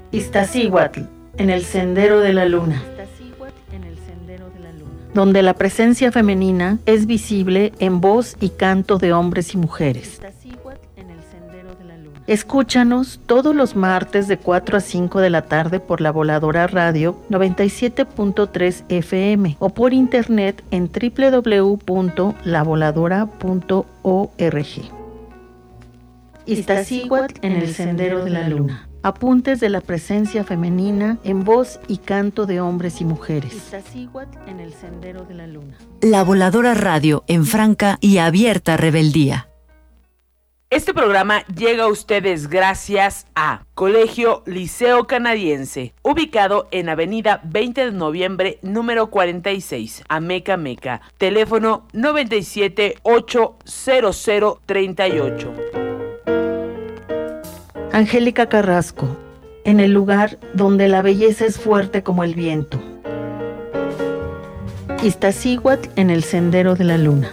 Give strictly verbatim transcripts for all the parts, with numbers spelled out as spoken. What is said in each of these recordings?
Iztaccíhuatl, en el sendero de la luna, donde la presencia femenina es visible en voz y canto de hombres y mujeres. Escúchanos todos los martes de cuatro a cinco de la tarde por La Voladora Radio noventa y siete punto tres F M o por internet en doble u doble u doble u punto la voladora punto org. Iztaccíhuatl en el sendero de la luna. Apuntes de la presencia femenina en voz y canto de hombres y mujeres. Iztaccíhuatl en el sendero de la luna. La Voladora Radio en franca y abierta rebeldía. Este programa llega a ustedes gracias a Colegio Liceo Canadiense, ubicado en Avenida veinte de noviembre, número cuarenta y seis, Ameca Meca. Teléfono noventa y siete, ocho cero cero, treinta y ocho. Angélica Carrasco, en el lugar donde la belleza es fuerte como el viento. Iztaccíhuatl en el sendero de la luna,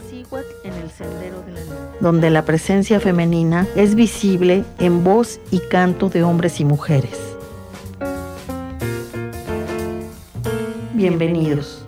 donde la presencia femenina es visible en voz y canto de hombres y mujeres. Bienvenidos.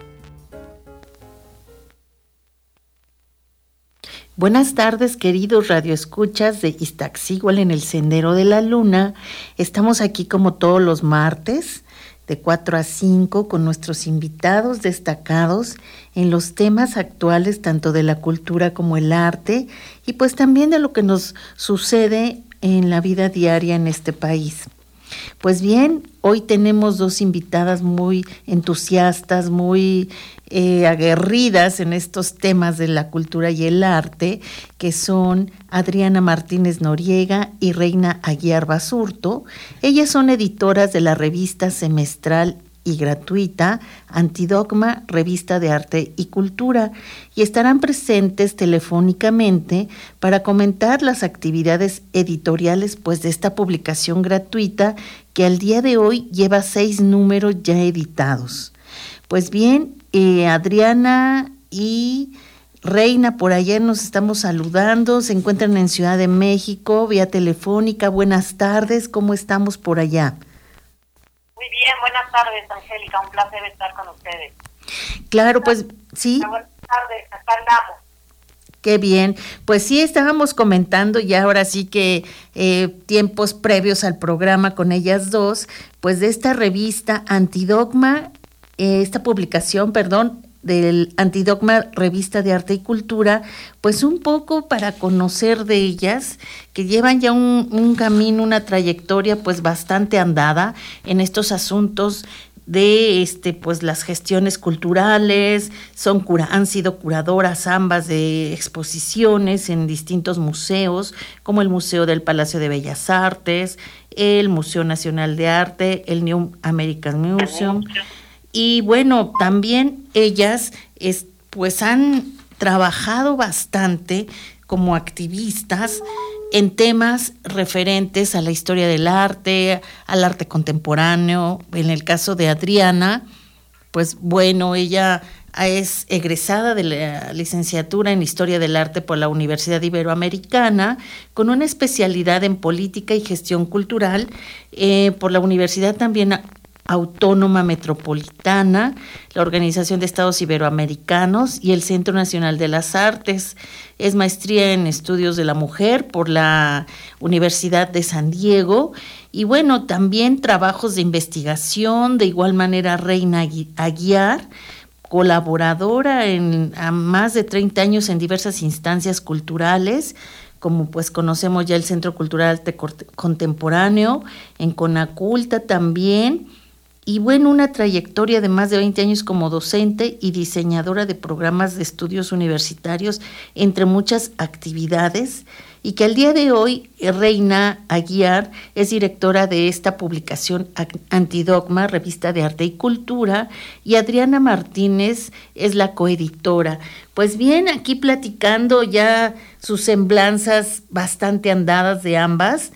Buenas tardes, queridos radioescuchas de Iztaccíhuatl en el sendero de la luna. Estamos aquí como todos los martes, de cuatro a cinco, con nuestros invitados destacados en los temas actuales tanto de la cultura como el arte y pues también de lo que nos sucede en la vida diaria en este país. Pues bien, hoy tenemos dos invitadas muy entusiastas, muy eh, aguerridas en estos temas de la cultura y el arte, que son Adriana Martínez Noriega y Reina Aguiar Basurto. Ellas son editoras de la revista semestral y gratuita Antidogma, revista de arte y cultura, y estarán presentes telefónicamente para comentar las actividades editoriales pues de esta publicación gratuita que al día de hoy lleva seis números ya editados. Pues bien, eh, Adriana y Reina, por allá nos estamos saludando, se encuentran en Ciudad de México, vía telefónica. Buenas tardes, ¿cómo estamos por allá? Muy bien, buenas tardes, Angélica, un placer estar con ustedes. Claro, pues sí. Buenas tardes, acá andamos. Qué bien, pues sí, estábamos comentando ya ahora sí que eh, tiempos previos al programa con ellas dos, pues de esta revista Antidogma, eh, esta publicación, perdón, del Antidogma, revista de arte y cultura, pues un poco para conocer de ellas, que llevan ya un, un camino, una trayectoria pues bastante andada en estos asuntos de este pues las gestiones culturales, son cura, han sido curadoras ambas de exposiciones en distintos museos, como el Museo del Palacio de Bellas Artes, el Museo Nacional de Arte, el New American Museum. Y bueno, también ellas es, pues han trabajado bastante como activistas en temas referentes a la historia del arte, al arte contemporáneo. En el caso de Adriana, pues bueno, ella es egresada de la licenciatura en Historia del Arte por la Universidad Iberoamericana, con una especialidad en Política y Gestión Cultural eh, por la Universidad también Autónoma Metropolitana, la Organización de Estados Iberoamericanos y el Centro Nacional de las Artes. Es maestría en Estudios de la Mujer por la Universidad de San Diego y bueno, también trabajos de investigación, de igual manera Reina Aguiar, colaboradora en a más de treinta años en diversas instancias culturales, como pues conocemos ya el Centro Cultural Arte Contemporáneo, en Conaculta también. Y bueno, una trayectoria de más de veinte años como docente y diseñadora de programas de estudios universitarios, entre muchas actividades, y que al día de hoy Reina Aguiar es directora de esta publicación Antidogma, revista de arte y cultura, y Adriana Martínez es la coeditora. Pues bien, aquí platicando ya sus semblanzas bastante andadas de ambas,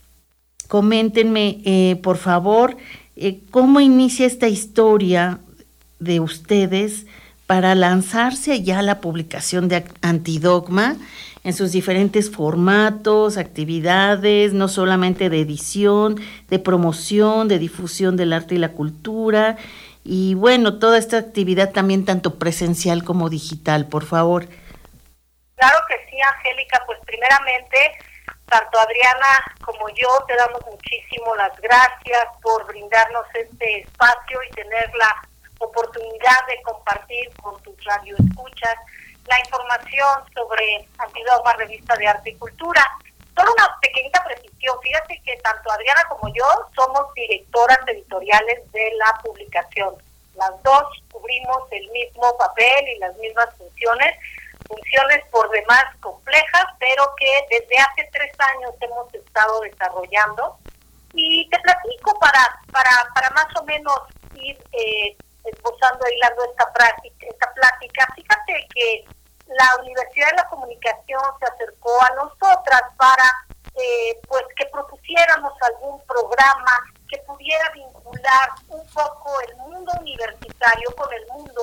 coméntenme eh, por favor, Eh, ¿cómo inicia esta historia de ustedes para lanzarse ya a la publicación de Antidogma en sus diferentes formatos, actividades, no solamente de edición, de promoción, de difusión del arte y la cultura, y bueno, toda esta actividad también tanto presencial como digital, por favor. Claro que sí, Angélica, pues primeramente, tanto Adriana como yo te damos muchísimo las gracias por brindarnos este espacio y tener la oportunidad de compartir con tus radioescuchas la información sobre Antidogma, revista de arte y cultura. Solo una pequeñita precisión, fíjate que tanto Adriana como yo somos directoras editoriales de la publicación. Las dos cubrimos el mismo papel y las mismas funciones, funciones por demás complejas, pero que desde hace tres años hemos estado desarrollando. Y te platico para, para, para más o menos ir eh, esbozando, hilando esta práctica, esta plática. Fíjate que la Universidad de la Comunicación se acercó a nosotras para eh, pues que propusiéramos algún programa que pudiera vincular un poco el mundo universitario con el mundo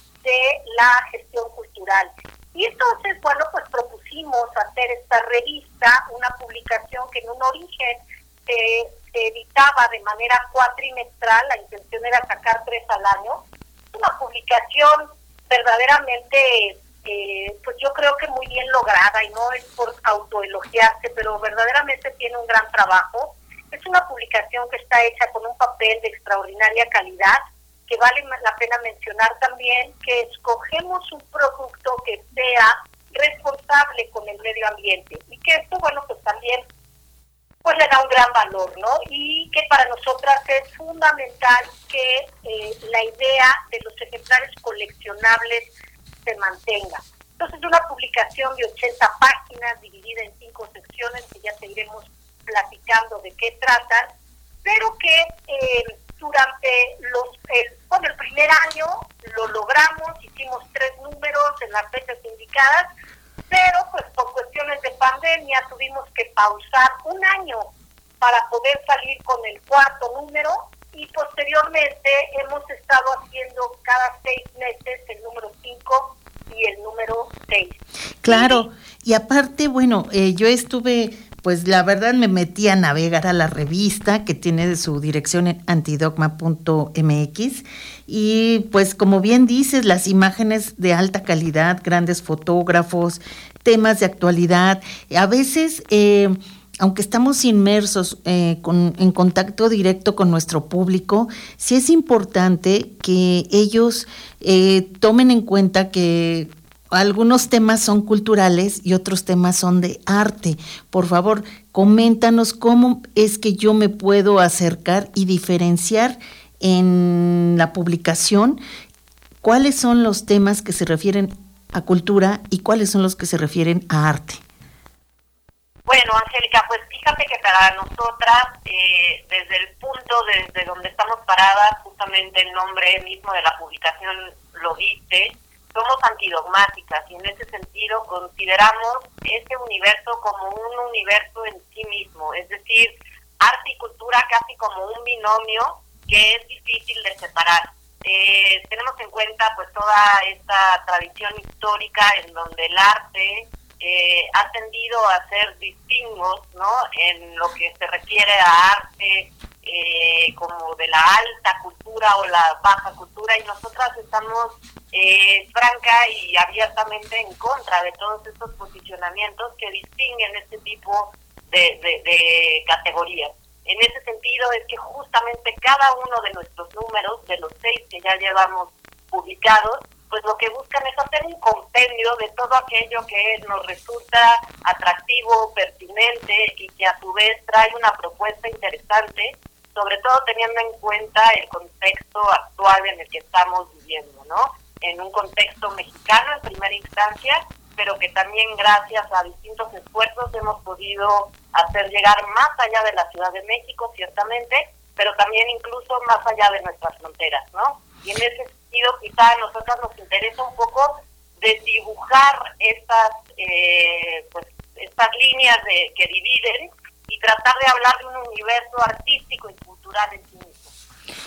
de la gestión cultural. Y entonces, bueno, pues propusimos hacer esta revista, una publicación que en un origen se, se editaba de manera cuatrimestral, la intención era sacar tres al año. Una publicación verdaderamente, eh, pues yo creo que muy bien lograda, y no es por autoelogiarse, pero verdaderamente tiene un gran trabajo. Es una publicación que está hecha con un papel de extraordinaria calidad, que vale la pena mencionar también que escogemos un producto que sea responsable con el medio ambiente, y que esto, bueno, pues también pues le da un gran valor, ¿no? Y que para nosotras es fundamental que eh, la idea de los ejemplares coleccionables se mantenga. Entonces, una publicación de ochenta páginas dividida en cinco secciones, que ya te iremos platicando de qué tratan, pero que eh, durante los el, bueno, el primer año lo logramos, hicimos tres números en las fechas indicadas, pero pues por cuestiones de pandemia tuvimos que pausar un año para poder salir con el cuarto número, y posteriormente hemos estado haciendo cada seis meses el número cinco y el número seis. Claro, y aparte, bueno, eh, yo estuve, pues la verdad me metí a navegar a la revista, que tiene su dirección en antidogma punto m x, y pues como bien dices, las imágenes de alta calidad, grandes fotógrafos, temas de actualidad, a veces, eh, aunque estamos inmersos eh, con, en contacto directo con nuestro público, sí es importante que ellos eh, tomen en cuenta que algunos temas son culturales y otros temas son de arte. Por favor, coméntanos cómo es que yo me puedo acercar y diferenciar en la publicación cuáles son los temas que se refieren a cultura y cuáles son los que se refieren a arte. Bueno, Angélica, pues fíjate que para nosotras, eh, desde el punto desde donde estamos paradas, justamente el nombre mismo de la publicación lo dice, somos antidogmáticas, y en ese sentido consideramos este universo como un universo en sí mismo, es decir, arte y cultura casi como un binomio que es difícil de separar. Eh, tenemos en cuenta pues toda esta tradición histórica en donde el arte eh, ha tendido a ser distingos, ¿no?, en lo que se refiere a arte eh, como de la alta cultura o la baja cultura, y nosotras estamos eh, franca y abiertamente en contra de todos estos posicionamientos que distinguen este tipo de, de, de categorías. En ese sentido es que justamente cada uno de nuestros números, de los seis que ya llevamos publicados, pues lo que buscan es hacer un compendio de todo aquello que nos resulta atractivo, pertinente, y que a su vez trae una propuesta interesante, sobre todo teniendo en cuenta el contexto actual en el que estamos viviendo, ¿no? En un contexto mexicano en primera instancia, pero que también gracias a distintos esfuerzos hemos podido hacer llegar más allá de la Ciudad de México, ciertamente, pero también incluso más allá de nuestras fronteras, ¿no? Y en ese sentido quizá a nosotros nos interesa un poco desdibujar estas, eh, pues, estas líneas de, que dividen, y tratar de hablar de un universo artístico y cultural en sí mismo.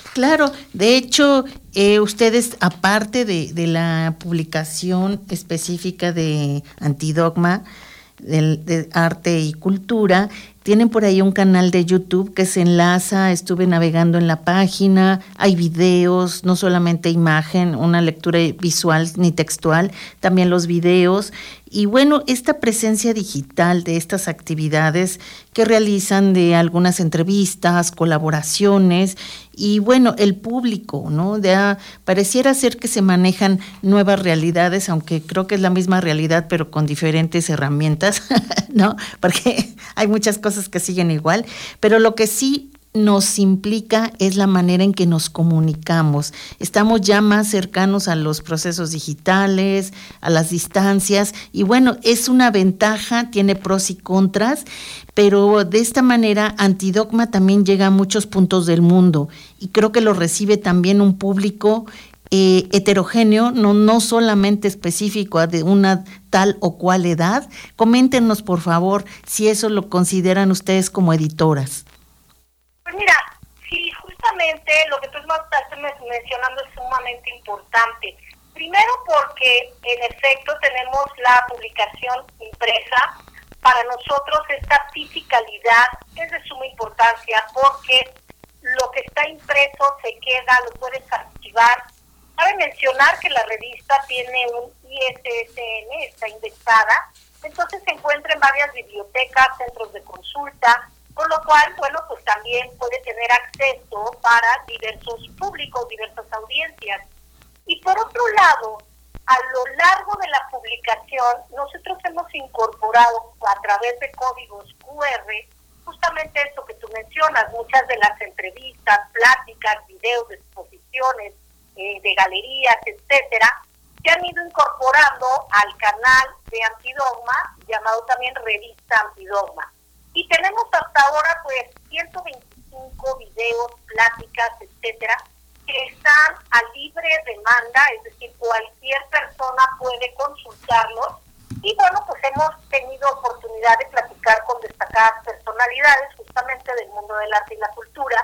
Claro, de hecho, eh, ustedes, aparte de, de la publicación específica de Antidogma, de, de arte y cultura, tienen por ahí un canal de YouTube que se enlaza, estuve navegando en la página, hay videos, no solamente imagen, una lectura visual ni textual, también los videos. Y bueno, esta presencia digital de estas actividades que realizan, de algunas entrevistas, colaboraciones, y bueno, el público, ¿no? De, ah, pareciera ser que se manejan nuevas realidades, aunque creo que es la misma realidad, pero con diferentes herramientas, ¿no? Porque hay muchas cosas que siguen igual, pero lo que sí nos implica es la manera en que nos comunicamos. Estamos ya más cercanos a los procesos digitales, a las distancias, y bueno, es una ventaja, tiene pros y contras, pero de esta manera Antidogma también llega a muchos puntos del mundo, y creo que lo recibe también un público eh, heterogéneo, no, no solamente específico de una tal o cual edad. Coméntenos, por favor, si eso lo consideran ustedes como editoras. Pues mira, sí, justamente lo que tú estás mencionando es sumamente importante. Primero porque en efecto tenemos la publicación impresa. Para nosotros esta fisicalidad es de suma importancia porque lo que está impreso se queda, lo puedes archivar. Cabe mencionar que la revista tiene un I S S N, está indexada, entonces se encuentra en varias bibliotecas, centros de consulta, con lo cual, bueno, pues también puede tener acceso para diversos públicos, diversas audiencias. Y por otro lado, a lo largo de la publicación, nosotros hemos incorporado a través de códigos Q R justamente esto que tú mencionas, muchas de las entrevistas, pláticas, videos, exposiciones, eh, de galerías, etcétera, que han ido incorporando al canal de Antidogma, llamado también Revista Antidogma. Y tenemos hasta ahora pues ciento veinticinco videos, pláticas, etcétera, que están a libre demanda, es decir, cualquier persona puede consultarlos. Y bueno, pues hemos tenido oportunidad de platicar con destacadas personalidades justamente del mundo del arte y la cultura.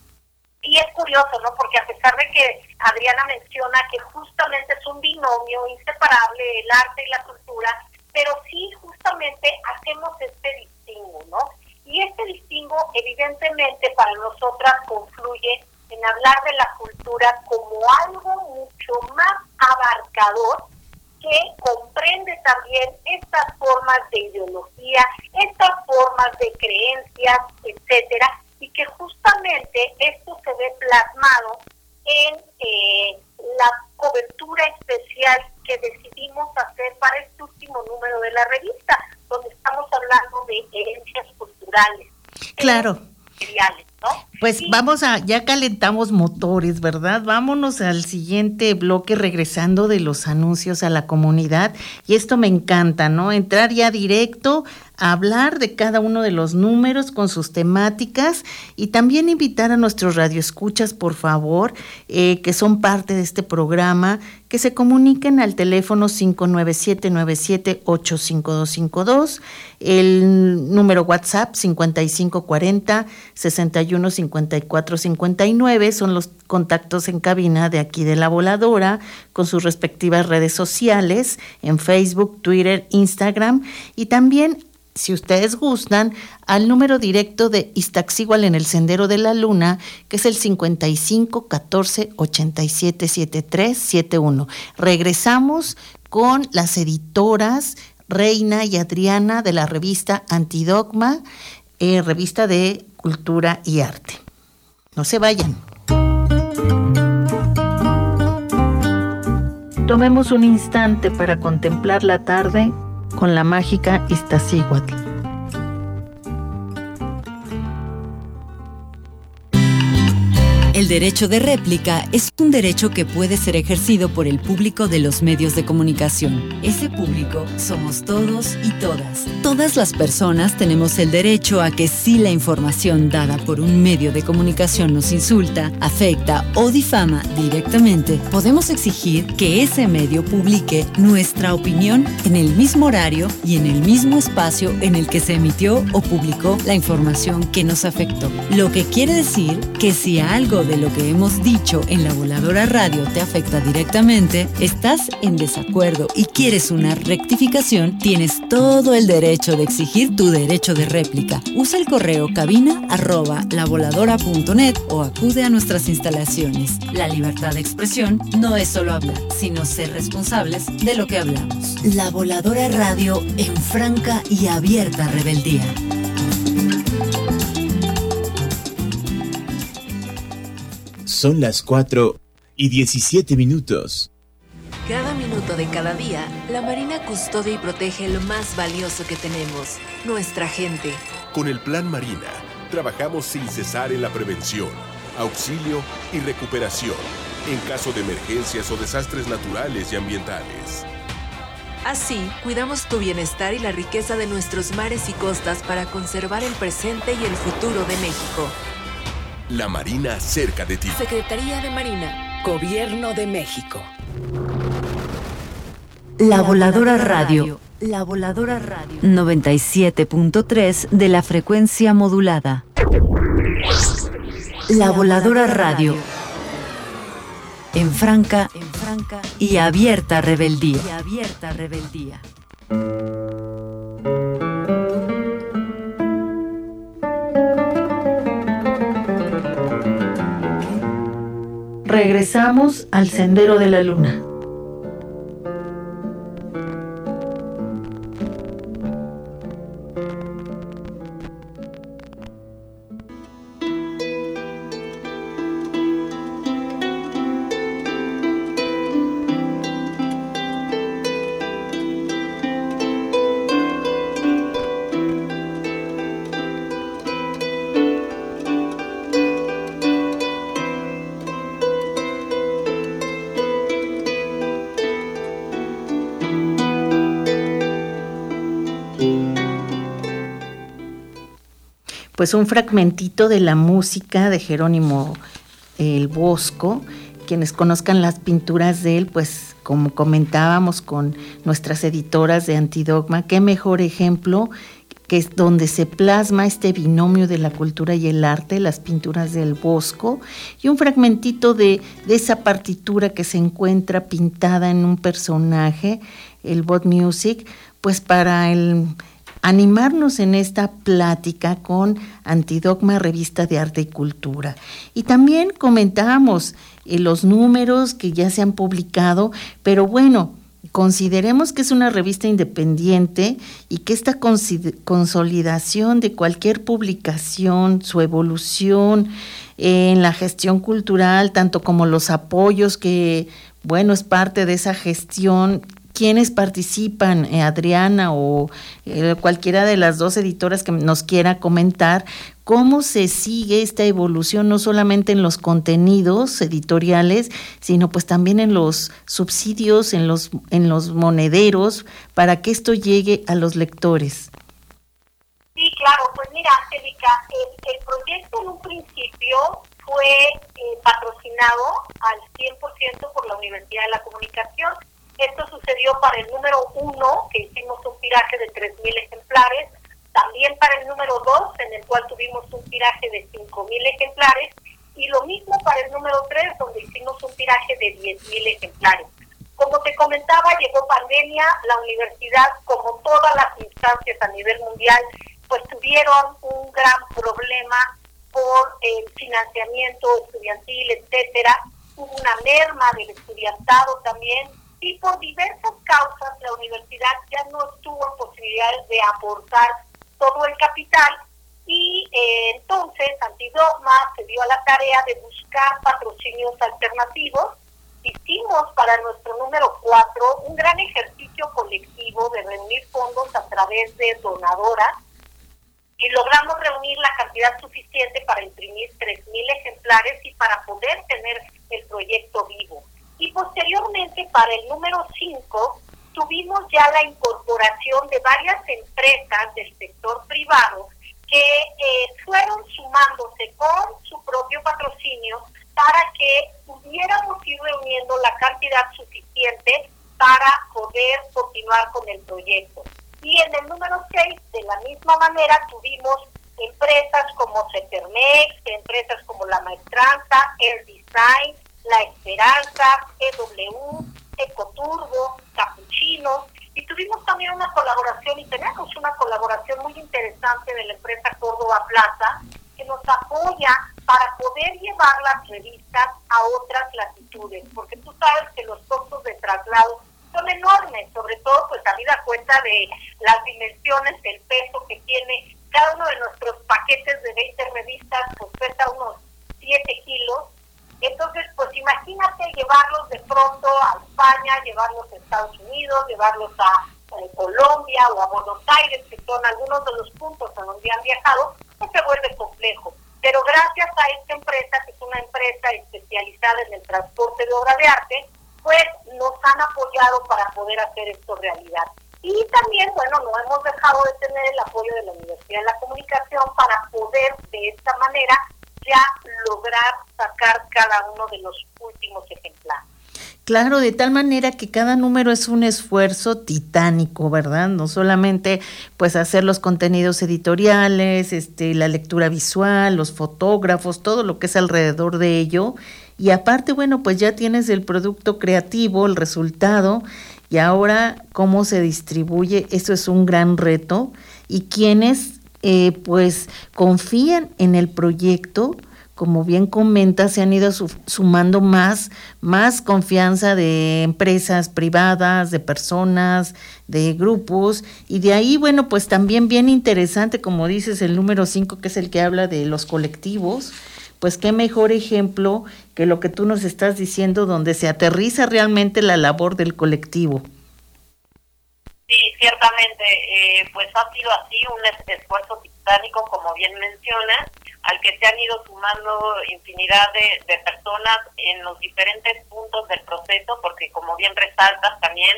Y es curioso, ¿no? Porque a pesar de que Adriana menciona que justamente es un binomio inseparable el arte y la cultura, pero sí justamente hacemos este distingo, ¿no? Y este distingo evidentemente para nosotras confluye en hablar de la cultura como algo mucho más abarcador que comprende también estas formas de ideología, estas formas de creencias, etcétera, y que justamente esto se ve plasmado en eh, la cobertura especial que decidimos hacer para este último número de la revista, donde estamos hablando de herencias culturales. Claro. Materiales, ¿no? Pues sí. Vamos a, ya calentamos motores, ¿verdad? Vámonos al siguiente bloque, regresando de los anuncios a la comunidad, y esto me encanta, ¿no? Entrar ya directo a hablar de cada uno de los números con sus temáticas, y también invitar a nuestros radioescuchas, por favor, eh, que son parte de este programa, que se comuniquen al teléfono cinco nueve siete nueve siete ocho cinco dos cinco dos, el número WhatsApp cincuenta y cinco cuarenta sesenta y uno cincuenta y cuatro cincuenta y nueve, son los contactos en cabina de aquí de La Voladora, con sus respectivas redes sociales, en Facebook, Twitter, Instagram, y también, si ustedes gustan, al número directo de Iztaccíhuatl en el Sendero de la Luna, que es el cincuenta y cinco catorce ochenta y siete setenta y tres setenta y uno. Regresamos con las editoras Reina y Adriana de la revista Antidogma, eh, revista de cultura y arte. No se vayan. Tomemos un instante para contemplar la tarde con la mágica Iztaccíhuatl. El derecho de réplica es un derecho que puede ser ejercido por el público de los medios de comunicación. Ese público somos todos y todas. Todas las personas tenemos el derecho a que si la información dada por un medio de comunicación nos insulta, afecta o difama directamente, podemos exigir que ese medio publique nuestra opinión en el mismo horario y en el mismo espacio en el que se emitió o publicó la información que nos afectó. Lo que quiere decir que si algo de lo que hemos dicho en La Voladora Radio te afecta directamente, estás en desacuerdo y quieres una rectificación, tienes todo el derecho de exigir tu derecho de réplica. Usa el correo cabina arroba lavoladora.net o acude a nuestras instalaciones. La libertad de expresión no es solo hablar, sino ser responsables de lo que hablamos. La Voladora Radio en franca y abierta rebeldía. Son las cuatro y diecisiete minutos. Cada minuto de cada día, la Marina custodia y protege lo más valioso que tenemos, nuestra gente. Con el Plan Marina, trabajamos sin cesar en la prevención, auxilio y recuperación, en caso de emergencias o desastres naturales y ambientales. Así, cuidamos tu bienestar y la riqueza de nuestros mares y costas para conservar el presente y el futuro de México. La Marina cerca de ti. Secretaría de Marina, Gobierno de México. La Voladora Radio. La Voladora Radio. noventa y siete punto tres de la frecuencia modulada. La Voladora Radio. En franca, en franca y abierta rebeldía. Y abierta rebeldía. Regresamos al Sendero de la Luna. Pues un fragmentito de la música de Jerónimo el Bosco. Quienes conozcan las pinturas de él, pues como comentábamos con nuestras editoras de Antidogma, qué mejor ejemplo que es donde se plasma este binomio de la cultura y el arte, las pinturas del Bosco, y un fragmentito de, de esa partitura que se encuentra pintada en un personaje, el Bot Music, pues para el animarnos en esta plática con Antidogma, revista de arte y cultura. Y también comentábamos eh, los números que ya se han publicado, pero bueno, consideremos que es una revista independiente y que esta consolidación de cualquier publicación, su evolución eh, en la gestión cultural, tanto como los apoyos que, bueno, es parte de esa gestión. ¿Quiénes participan, eh, Adriana o eh, cualquiera de las dos editoras que nos quiera comentar cómo se sigue esta evolución, no solamente en los contenidos editoriales, sino pues también en los subsidios, en los, en los monederos, para que esto llegue a los lectores? Sí, claro, pues mira, Angélica, el, el proyecto en un principio fue eh, patrocinado al cien por ciento por la Universidad de la Comunicación. Esto sucedió para el número uno, que hicimos un tiraje de tres mil ejemplares, también para el número dos, en el cual tuvimos un tiraje de cinco mil ejemplares, y lo mismo para el número tres, donde hicimos un tiraje de diez mil ejemplares. Como te comentaba, llegó pandemia, la universidad, como todas las instancias a nivel mundial, pues tuvieron un gran problema por el financiamiento estudiantil, etcétera. Hubo una merma del estudiantado también, y por diversas causas la universidad ya no estuvo en posibilidades de aportar todo el capital, y eh, entonces Antidogma se dio a la tarea de buscar patrocinios alternativos. Hicimos para nuestro número cuatro un gran ejercicio colectivo de reunir fondos a través de donadoras, y logramos reunir la cantidad suficiente para imprimir tres mil ejemplares y para poder tener el proyecto vivo. Y posteriormente, para el número cinco, tuvimos ya la incorporación de varias empresas del sector privado que eh, fueron sumándose con su propio patrocinio para que pudiéramos ir reuniendo la cantidad suficiente para poder continuar con el proyecto. Y en el número seis, de la misma manera, tuvimos empresas como Cetermex, empresas como La Maestranza, El Design, La Esperanza, E W, Ecoturbo, Capuchinos, y tuvimos también una colaboración, y tenemos una colaboración muy interesante de la empresa Córdoba Plaza, que nos apoya para poder llevar las revistas a otras latitudes, porque tú sabes que los costos de traslado son enormes, sobre todo pues habida cuenta de las dimensiones, del peso que tiene cada uno de nuestros paquetes de veinte revistas, pues pesa unos siete kilos. Entonces, pues imagínate llevarlos de pronto a España, llevarlos a Estados Unidos, llevarlos a eh, Colombia o a Buenos Aires, que son algunos de los puntos a donde han viajado, pues se vuelve complejo. Pero gracias a esta empresa, que es una empresa especializada en el transporte de obra de arte, pues nos han apoyado para poder hacer esto realidad. Y también, bueno, no hemos dejado de tener el apoyo de la Universidad de la Comunicación para poder de esta manera ya lograr sacar cada uno de los últimos ejemplares. Claro, de tal manera que cada número es un esfuerzo titánico, ¿verdad? No solamente pues hacer los contenidos editoriales, este, la lectura visual, los fotógrafos, todo lo que es alrededor de ello. Y aparte, bueno, pues ya tienes el producto creativo, el resultado, y ahora cómo se distribuye, eso es un gran reto. Y quienes eh, pues confían en el proyecto, como bien comenta, se han ido su- sumando más, más confianza de empresas privadas, de personas, de grupos, y de ahí, bueno, pues también bien interesante, como dices, el número cinco, que es el que habla de los colectivos, pues qué mejor ejemplo que lo que tú nos estás diciendo, donde se aterriza realmente la labor del colectivo. Sí, ciertamente, eh, pues ha sido así un es- esfuerzo titánico, como bien mencionas, al que se han ido sumando infinidad de, de personas en los diferentes puntos del proceso, porque como bien resaltas también,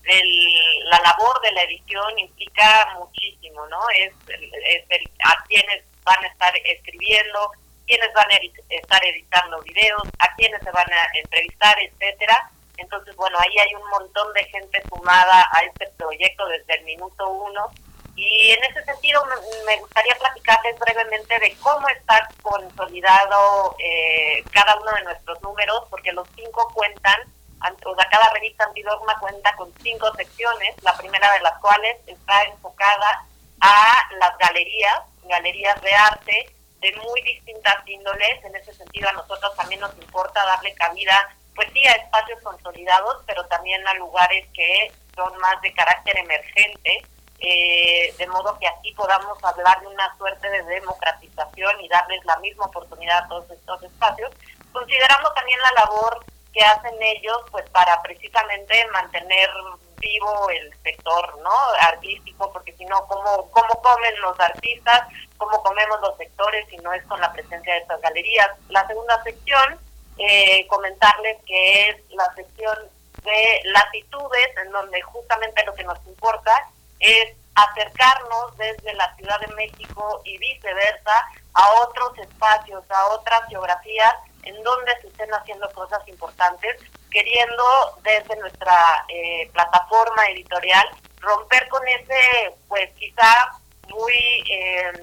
el, la labor de la edición implica muchísimo, ¿no? Es, es el, a quienes van a estar escribiendo, quienes van a edi- estar editando videos, a quienes se van a entrevistar, etcétera. Entonces, bueno, ahí hay un montón de gente sumada a este proyecto desde el minuto uno. Y en ese sentido me, me gustaría platicarles brevemente de cómo está consolidado eh, cada uno de nuestros números, porque los cinco cuentan, o sea, cada revista Antidogma cuenta con cinco secciones, la primera de las cuales está enfocada a las galerías, galerías de arte de muy distintas índoles. En ese sentido a nosotros también nos importa darle cabida, pues sí, a espacios consolidados, pero también a lugares que son más de carácter emergente, eh, de modo que así podamos hablar de una suerte de democratización y darles la misma oportunidad a todos estos espacios. Consideramos también la labor que hacen ellos, pues para precisamente mantener vivo el sector, ¿no?, artístico, porque si no, ¿cómo, cómo comen los artistas? ¿Cómo comemos los sectores si no es con la presencia de estas galerías? La segunda sección, eh, comentarles que es la sección de latitudes, en donde justamente lo que nos importa es acercarnos desde la Ciudad de México y viceversa a otros espacios, a otras geografías en donde se estén haciendo cosas importantes, queriendo desde nuestra eh, plataforma editorial romper con ese, pues quizá muy eh,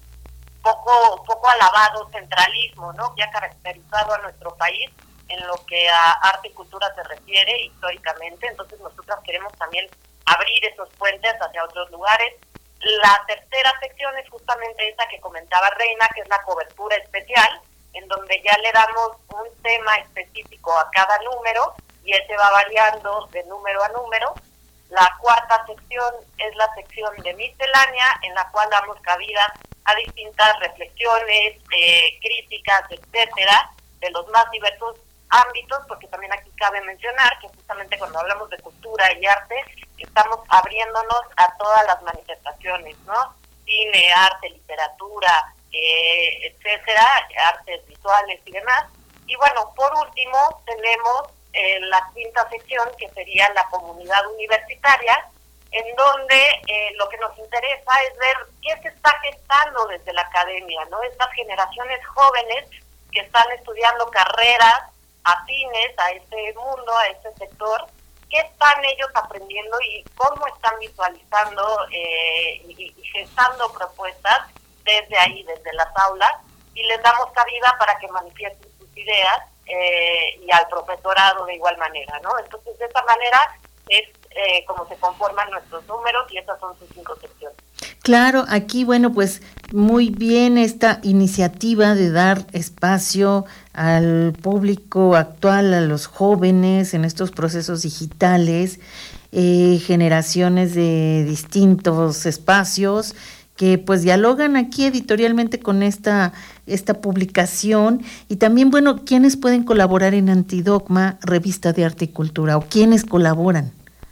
poco poco alabado centralismo, ¿no?, que ha caracterizado a nuestro país en lo que a arte y cultura se refiere históricamente. Entonces nosotros queremos también abrir esos puentes hacia otros lugares. La tercera sección es justamente esa que comentaba Reina, que es la cobertura especial, en donde ya le damos un tema específico a cada número y ese va variando de número a número. La cuarta sección es la sección de miscelánea, en la cual damos cabida a distintas reflexiones, eh, críticas, etcétera, de los más diversos ámbitos, porque también aquí cabe mencionar que justamente cuando hablamos de cultura y arte, estamos abriéndonos a todas las manifestaciones, ¿no? Cine, arte, literatura, eh, etcétera, artes visuales y demás. Y bueno, por último, tenemos eh, la quinta sección, que sería la comunidad universitaria, en donde eh, lo que nos interesa es ver qué se está gestando desde la academia, ¿no? Estas generaciones jóvenes que están estudiando carreras afines a este mundo, a este sector, qué están ellos aprendiendo y cómo están visualizando eh, y, y gestando propuestas desde ahí, desde las aulas, y les damos cabida para que manifiesten sus ideas, eh, y al profesorado de igual manera, ¿no? Entonces, de esa manera es eh, como se conforman nuestros números, y esas son sus cinco secciones. Claro, aquí, bueno, pues muy bien esta iniciativa de dar espacio al público actual, a los jóvenes en estos procesos digitales, eh, generaciones de distintos espacios que pues dialogan aquí editorialmente con esta, esta publicación. Y también, bueno, ¿quiénes pueden colaborar en Antidogma, Revista de Arte y Cultura, o quiénes colaboran?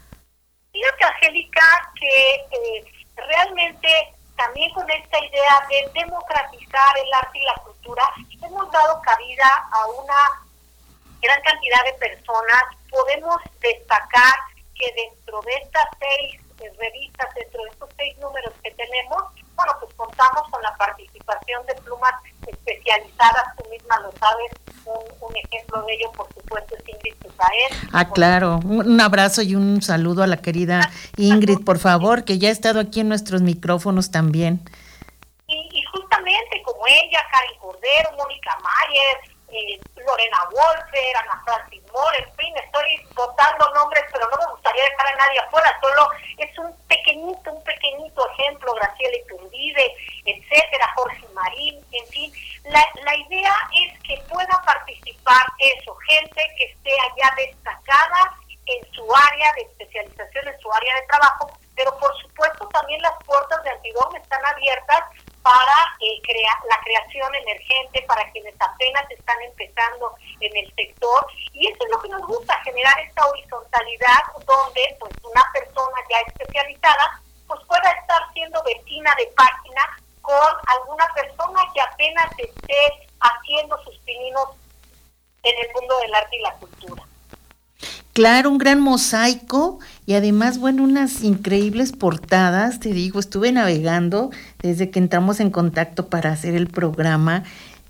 Fíjate, Angélica, que eh, realmente también con esta idea de democratizar el arte y la cultura, hemos dado cabida a una gran cantidad de personas. Podemos destacar que dentro de estas seis eh, revistas, dentro de estos seis números que tenemos, bueno, pues contamos con la participación de plumas especializadas, tú misma lo sabes, un, un ejemplo de ello, por supuesto, es Ingrid Tusael. Ah, claro, un abrazo y un saludo a la querida Ingrid, por favor, que ya ha estado aquí en nuestros micrófonos también. Y, y justamente como ella, Karen Cordero, Mónica Mayer, eh, Lorena Wolfer, Ana Francis Moore, en fin, estoy botando nombres, pero no me gustaría dejar a nadie afuera, solo es un pequeñito, un pequeñito ejemplo, Graciela Iturbide, etcétera, Jorge Marín, en fin. La, la idea es que pueda participar eso, gente que esté allá destacada en su área de especialización, en su área de trabajo, pero por supuesto también las puertas de Antidogma están abiertas para eh, crea- la creación emergente, para quienes apenas están empezando en el sector, y eso es lo que nos gusta, generar esta horizontalidad donde pues una persona ya especializada pues pueda estar siendo vecina de página con alguna persona que apenas esté haciendo sus pininos en el mundo del arte y la cultura. Claro, un gran mosaico y además, bueno, unas increíbles portadas, te digo, estuve navegando desde que entramos en contacto para hacer el programa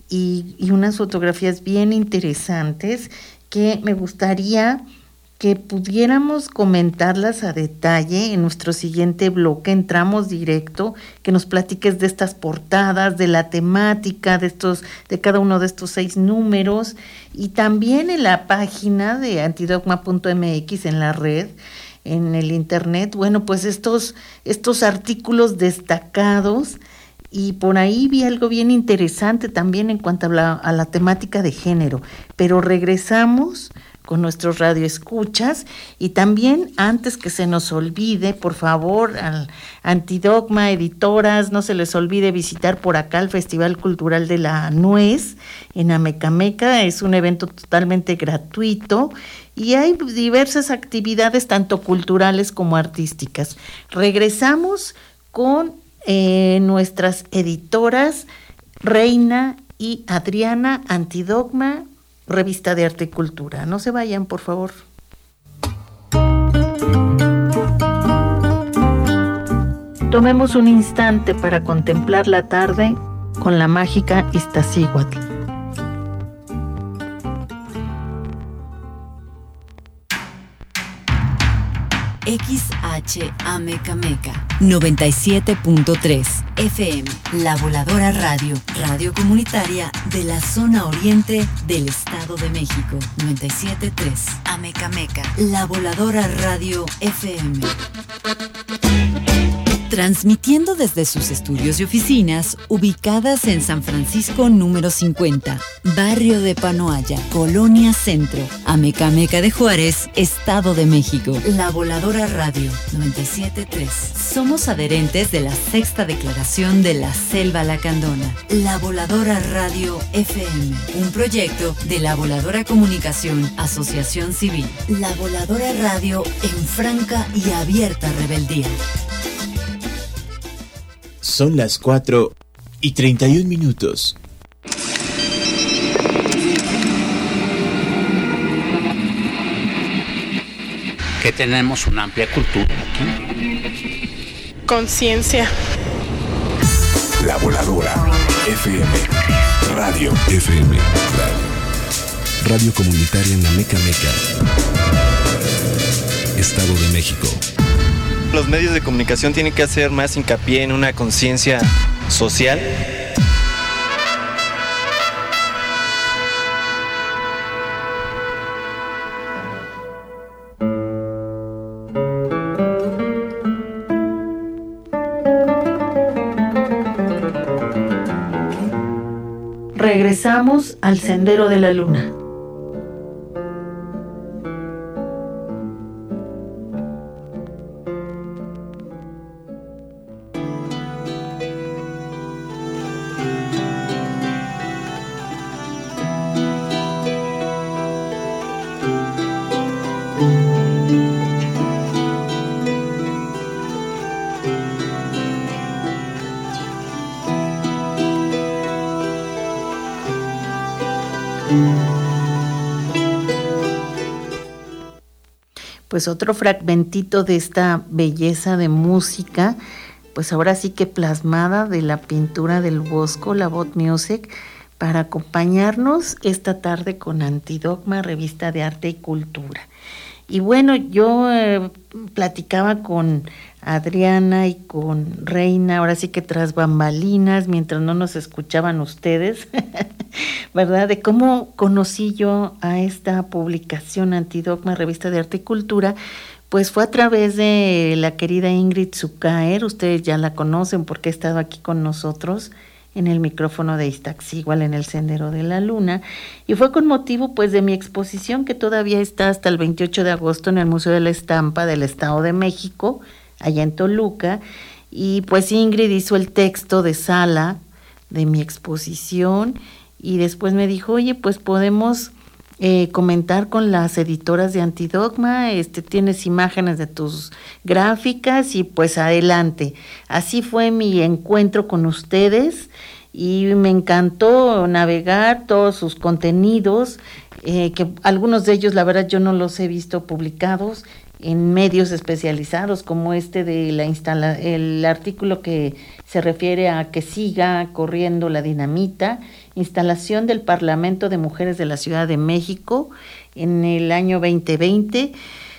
y, y unas fotografías bien interesantes que me gustaría que pudiéramos comentarlas a detalle en nuestro siguiente bloque. Entramos directo, que nos platiques de estas portadas, de la temática de estos, de cada uno de estos seis números, y también en la página de antidogma punto m x en la red, en el internet, bueno, pues estos, estos artículos destacados. Y por ahí vi algo bien interesante también en cuanto a la, a la temática de género, pero regresamos con nuestros radioescuchas, y también antes que se nos olvide, por favor, al Antidogma, editoras, no se les olvide visitar por acá el Festival Cultural de la Nuez en Amecameca. Es un evento totalmente gratuito y hay diversas actividades tanto culturales como artísticas. Regresamos con eh, nuestras editoras Reina y Adriana, Antidogma, Revista de Arte y Cultura. No se vayan, por favor. Tomemos un instante para contemplar la tarde con la mágica Iztaccíhuatl. X H Amecameca noventa y siete punto tres F M, La Voladora Radio, radio comunitaria de la zona oriente del Estado de México. noventa y siete punto tres Amecameca, La Voladora Radio F M. Transmitiendo desde sus estudios y oficinas ubicadas en San Francisco número cincuenta, Barrio de Panoaya, Colonia Centro, Amecameca de Juárez, Estado de México. La Voladora Radio noventa y siete punto tres. Somos adherentes de la Sexta Declaración de la Selva Lacandona. La Voladora Radio F M, un proyecto de La Voladora Comunicación, Asociación Civil. La Voladora Radio en franca y abierta rebeldía. Son las cuatro y treinta y un minutos. Que tenemos una amplia cultura aquí. Conciencia. La Voladora F M. Radio F M. Radio, Radio comunitaria en Amecameca, Estado de México. Los medios de comunicación tienen que hacer más hincapié en una conciencia social. Regresamos al Sendero de la Luna. Pues otro fragmentito de esta belleza de música, pues ahora sí que plasmada de la pintura del Bosco, la Bot Music, para acompañarnos esta tarde con Antidogma, revista de arte y cultura. Y bueno, yo eh, platicaba con Adriana y con Reina, ahora sí que tras bambalinas, mientras no nos escuchaban ustedes, ¿verdad? De cómo conocí yo a esta publicación Antidogma, revista de arte y cultura, pues fue a través de la querida Ingrid Zucaer. Ustedes ya la conocen porque ha estado aquí con nosotros en el micrófono de Iztaccíhuatl en el Sendero de la Luna, y fue con motivo pues de mi exposición que todavía está hasta el veintiocho de agosto en el Museo de la Estampa del Estado de México, allá en Toluca, y pues Ingrid hizo el texto de sala de mi exposición, y después me dijo, oye, pues podemos eh, comentar con las editoras de Antidogma, este, tienes imágenes de tus gráficas, y pues adelante. Así fue mi encuentro con ustedes, y me encantó navegar todos sus contenidos, eh, que algunos de ellos la verdad yo no los he visto publicados en medios especializados como este de la instala el artículo que se refiere a que siga corriendo la dinamita, instalación del Parlamento de Mujeres de la Ciudad de México en el año veinte veinte.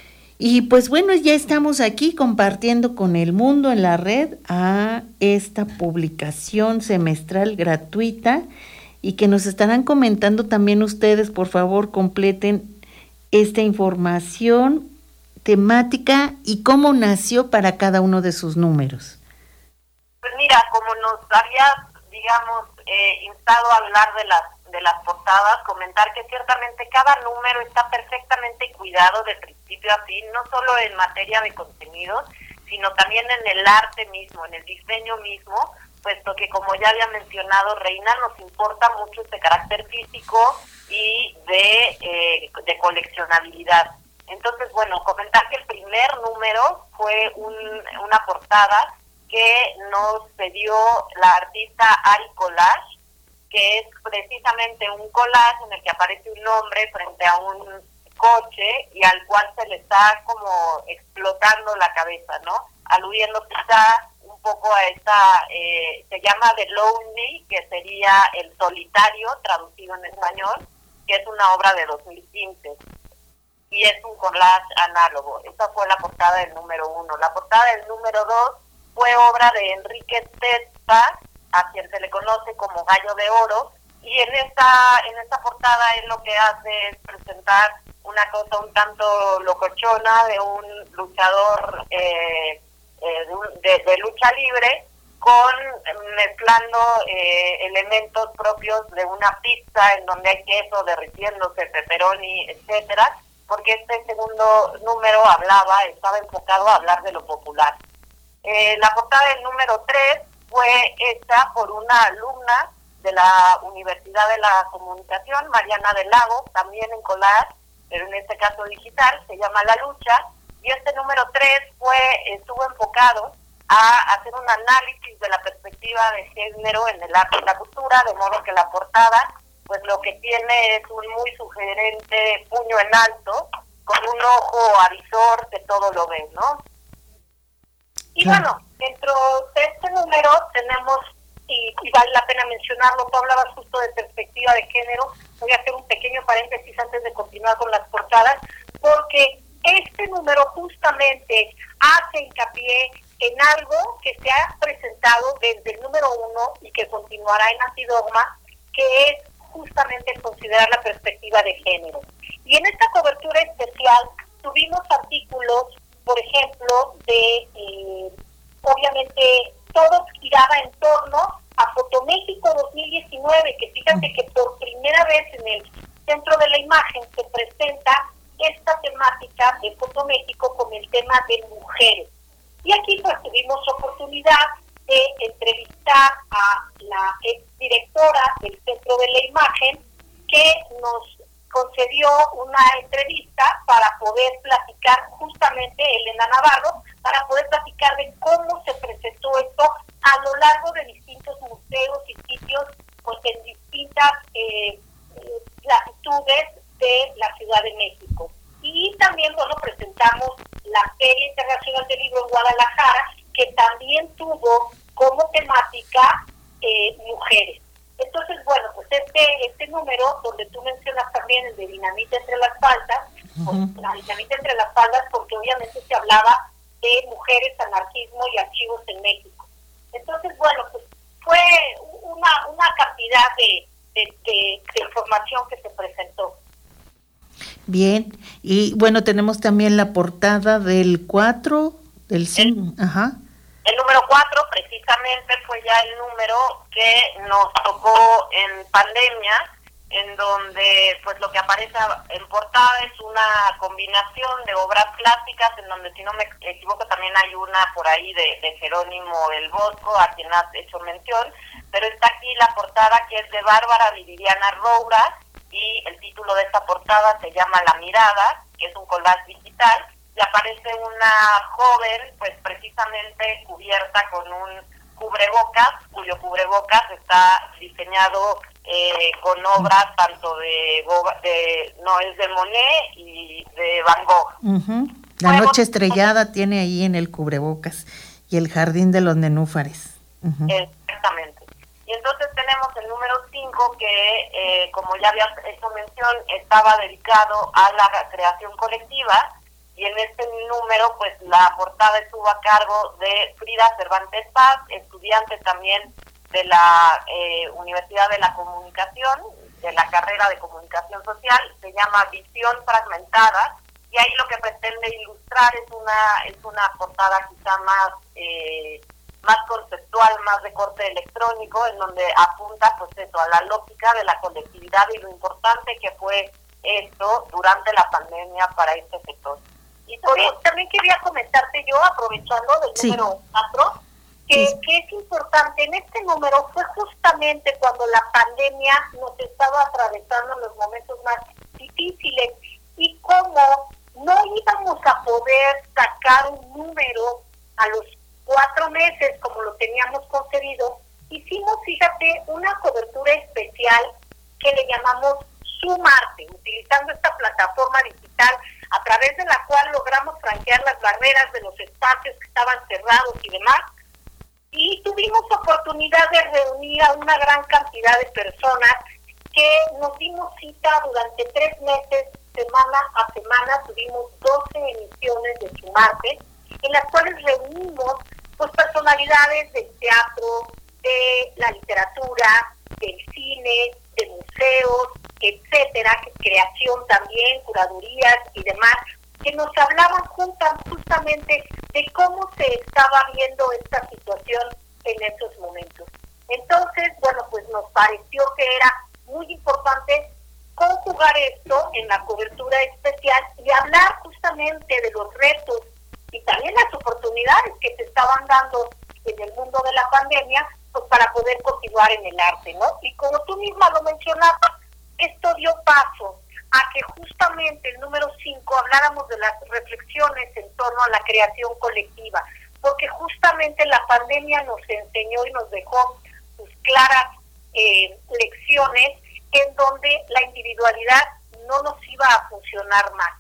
Y pues bueno, ya estamos aquí compartiendo con el mundo en la red a esta publicación semestral gratuita, y que nos estarán comentando también ustedes. Por favor, completen esta información temática y cómo nació para cada uno de sus números. Pues mira, como nos habías, digamos, eh, instado a hablar de las de las portadas, comentar que ciertamente cada número está perfectamente cuidado de principio a fin, no solo en materia de contenidos, sino también en el arte mismo, en el diseño mismo, puesto que, como ya había mencionado Reina, nos importa mucho este carácter físico y de, eh, de coleccionabilidad. Entonces, bueno, comentar que el primer número fue un, una portada que nos cedió la artista Ari Collage, que es precisamente un collage en el que aparece un hombre frente a un coche y al cual se le está como explotando la cabeza, ¿no? Aludiendo quizá un poco a esta, eh, se llama The Lonely, que sería el solitario, traducido en español, que es una obra de dos mil quince. Y es un collage análogo. Esta fue la portada del número uno. La portada del número dos fue obra de Enrique Tezpa, a quien se le conoce como Gallo de Oro, y en esta en esta portada él lo que hace es presentar una cosa un tanto locochona de un luchador eh, eh, de, un, de, de lucha libre, con mezclando eh, elementos propios de una pizza en donde hay queso derritiéndose, pepperoni, etcétera, porque este segundo número hablaba, estaba enfocado a hablar de lo popular. Eh, la portada del número tres fue hecha por una alumna de la Universidad de la Comunicación, Mariana del Lago, también en collage, pero en este caso digital, se llama La Lucha, y este número tres fue, estuvo enfocado a hacer un análisis de la perspectiva de género en el arte y la cultura, de modo que la portada, pues lo que tiene es un muy sugerente puño en alto, con un ojo avisor que todo lo ve, ¿no? Y bueno, dentro de este número tenemos, y, y vale la pena mencionarlo, tú hablabas justo de perspectiva de género, voy a hacer un pequeño paréntesis antes de continuar con las portadas, porque este número justamente hace hincapié en algo que se ha presentado desde el número uno y que continuará en Antidogma, que es justamente considerar la perspectiva de género. Y en esta cobertura especial tuvimos artículos, por ejemplo, de, eh, obviamente, todo giraba en torno a Fotoméxico dos mil diecinueve, que fíjate que por primera vez en el centro de la imagen se presenta esta temática de Fotoméxico con el tema de mujeres. Y aquí pues tuvimos oportunidad de entrevistar a la exdirectora del Centro de la Imagen, que nos concedió una entrevista para poder platicar, justamente Elena Navarro, para poder platicar de cómo se presentó esto a lo largo de distintos museos y sitios, pues en distintas eh, latitudes de la Ciudad de México. Y también, bueno, presentamos la Feria Internacional del Libro en Guadalajara, que también tuvo como temática eh, mujeres. Entonces, bueno, pues este este número, donde tú mencionas también el de Dinamita entre las faldas, uh-huh. pues, la Dinamita entre las faldas, porque obviamente se hablaba de mujeres, anarquismo y archivos en México. Entonces, bueno, pues fue una, una cantidad de, de, de, de información que se presentó. Bien, y bueno, tenemos también la portada del cuatro, del cinco, ajá. El número cuatro precisamente fue ya el número que nos tocó en pandemia, en donde pues lo que aparece en portada es una combinación de obras plásticas, en donde, si no me equivoco, también hay una por ahí de, de Jerónimo el Bosco, a quien has hecho mención, pero está aquí la portada, que es de Bárbara Viridiana Roura, y el título de esta portada se llama La Mirada, que es un collage digital, y aparece una joven, pues precisamente cubierta con un cubrebocas, cuyo cubrebocas está diseñado eh, con obras tanto de, de no es de Monet y de Van Gogh. Uh-huh. La bueno, noche estrellada tiene ahí en el cubrebocas, y el jardín de los nenúfares. Uh-huh. Exactamente. Y entonces tenemos el número cinco, que eh, como ya había hecho mención, estaba dedicado a la creación colectiva, y en este número pues la portada estuvo a cargo de Frida Cervantes Paz, estudiante también de la eh, Universidad de la Comunicación, de la carrera de Comunicación Social. Se llama Visión Fragmentada, y ahí lo que pretende ilustrar es una es una portada quizá más eh, más conceptual, más de corte electrónico, en donde apunta pues eso, a la lógica de la colectividad y lo importante que fue esto durante la pandemia para este sector. Y también, también quería comentarte yo, aprovechando del sí. número cuatro, que, sí. que es importante, en este número fue justamente cuando la pandemia nos estaba atravesando en los momentos más difíciles, y como no íbamos a poder sacar un número a los cuatro meses como lo teníamos concebido, hicimos, fíjate, una cobertura especial que le llamamos Sumarte, utilizando esta plataforma digital a través de la cual logramos franquear las barreras de los espacios que estaban cerrados y demás, y tuvimos oportunidad de reunir a una gran cantidad de personas que nos dimos cita durante tres meses, semana a semana. Tuvimos doce emisiones de Sumarte, en las cuales reunimos pues personalidades del teatro, de la literatura, del cine, de museos, etcétera, creación también, curadurías y demás, que nos hablaban juntas justamente de cómo se estaba viendo esta situación en estos momentos. Entonces, bueno, pues nos pareció que era muy importante conjugar esto en la cobertura especial y hablar justamente de los retos y también las oportunidades que se estaban dando en el mundo de la pandemia, pues para poder continuar en el arte, ¿no? Y como tú misma lo mencionabas, esto dio paso a que justamente el número cinco habláramos de las reflexiones en torno a la creación colectiva, porque justamente la pandemia nos enseñó y nos dejó pues, claras eh, lecciones en donde la individualidad no nos iba a funcionar más,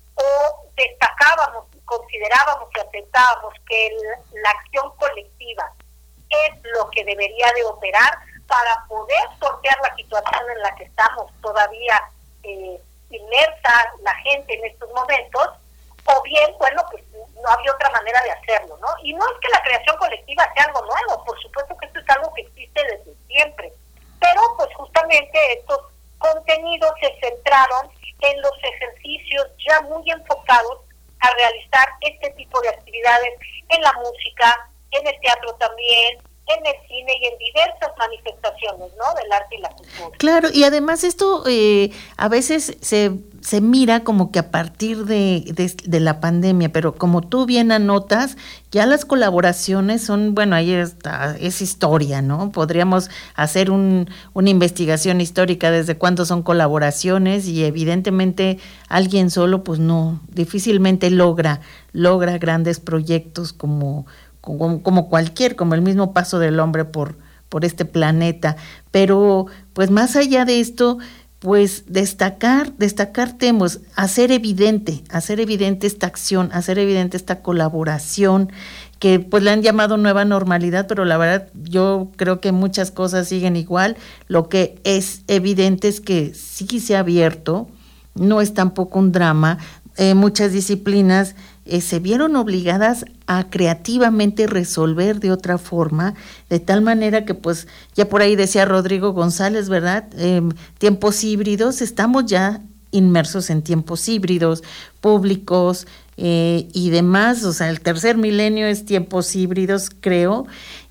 o destacábamos, considerábamos y aceptábamos que el, la acción colectiva es lo que debería de operar para poder sortear la situación en la que estamos todavía eh, inmersa la gente en estos momentos, o bien, bueno, pues no había otra manera de hacerlo, ¿no? Y no es que la creación colectiva sea algo nuevo, por supuesto que esto es algo que existe desde siempre, pero pues justamente estos contenidos se centraron en los ejercicios ya muy enfocados a realizar este tipo de actividades en la música, en el teatro también, en el cine y en diversas manifestaciones, ¿no?, del arte y la cultura. Claro, y además esto eh, a veces se, se mira como que a partir de, de, de la pandemia, pero como tú bien anotas, ya las colaboraciones son, bueno, ahí está, es historia, ¿no? Podríamos hacer un, una investigación histórica desde cuándo son colaboraciones y evidentemente alguien solo, pues no, difícilmente logra, logra grandes proyectos como... Como, como cualquier, como el mismo paso del hombre por, por este planeta, pero pues más allá de esto, pues destacar, destacar temas, hacer evidente, hacer evidente esta acción, hacer evidente esta colaboración, que pues le han llamado nueva normalidad, pero la verdad yo creo que muchas cosas siguen igual. Lo que es evidente es que sí se ha abierto, no es tampoco un drama, eh, muchas disciplinas Eh, se vieron obligadas a creativamente resolver de otra forma, de tal manera que pues ya por ahí decía Rodrigo González, ¿verdad? Eh, tiempos híbridos, estamos ya inmersos en tiempos híbridos, públicos eh, y demás, o sea, el tercer milenio es tiempos híbridos, creo,